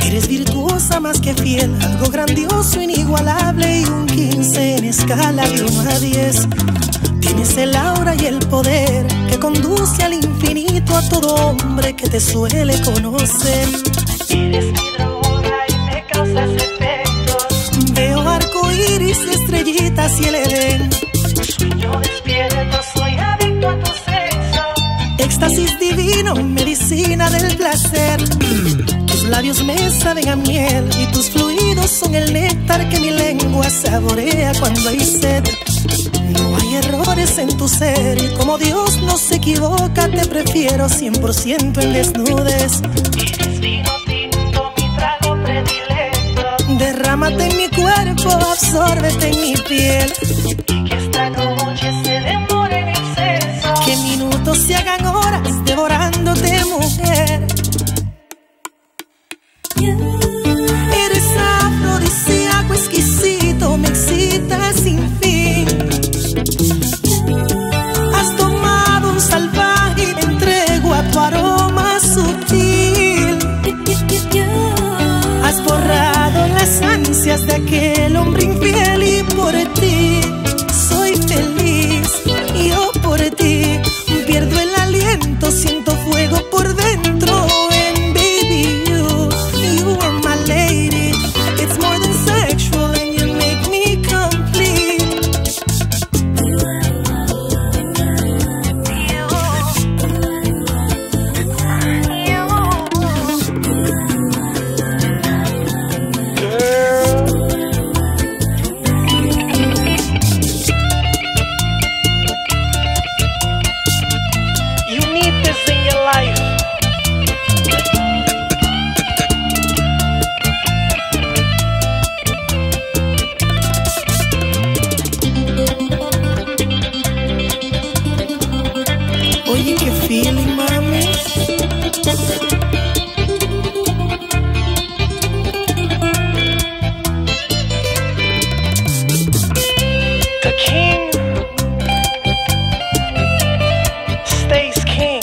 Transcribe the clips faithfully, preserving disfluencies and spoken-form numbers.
Eres virtuosa más que fiel, algo grandioso, inigualable y un quince en escala de uno a diez. Tienes el aura y el poder que conduce al infinito a todo hombre que te suele conocer. Eres mi droga y me causas efectos. Veo arco iris, estrellitas y el Edén. Sueño despierto, soy adicto a tu sexo. Éxtasis divino, medicina del placer. Tus labios me saben a miel y tus fluidos son el néctar que mi lengua saborea cuando hay sed. No hay errores en tu ser y como Dios no se equivoca, te prefiero cien por ciento en desnudez. Eres vino tinto, mi trago predilecto. Derrámate en mi cuerpo, absórbete en mi piel. Y que esta noche se demore en exceso. Que minutos se hagan horas devorándote, mujer. Eres afrodisíaco, exquisito, me excitas sin fin. Has tomado un salvaje y me entrego a tu aroma sutil. Has borrado las ansias de aquel hombre infiel y por ti soy feliz. Yo por ti pierdo el aliento, siento fuego por dentro. And baby, you, you are my lady. It's more than sexual and you make me complete. Oye, qué feeling, mami. The king stays king.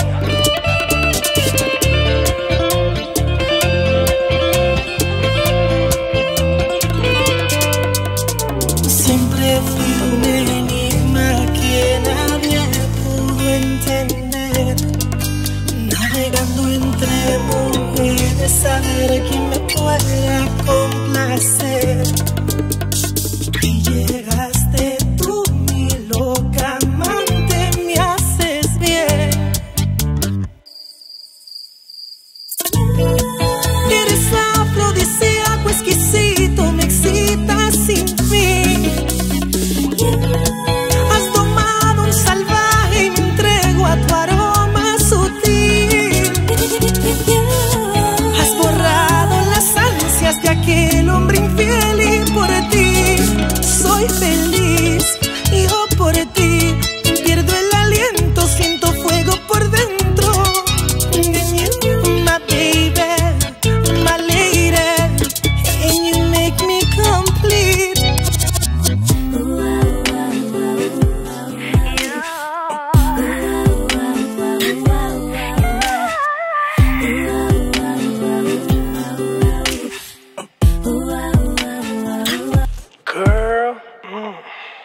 Siempre fui un enigma que nadie pudo entender. Navegando entre mujeres, saber quién me pueda complacer. Y llegaste tú, mi loca amante, me haces bien. Eres afrodisíaco, exquisito, me excitas sin fin. Has tomado un salvaje y me entrego a tu aroma sutil. Has borrado las ansias de aquel hombre infiel y por ti soy feliz. Yo por ti pierdo el aliento, siento fuego por dentro. My baby, my lady, and you make me complete. Girl, mm.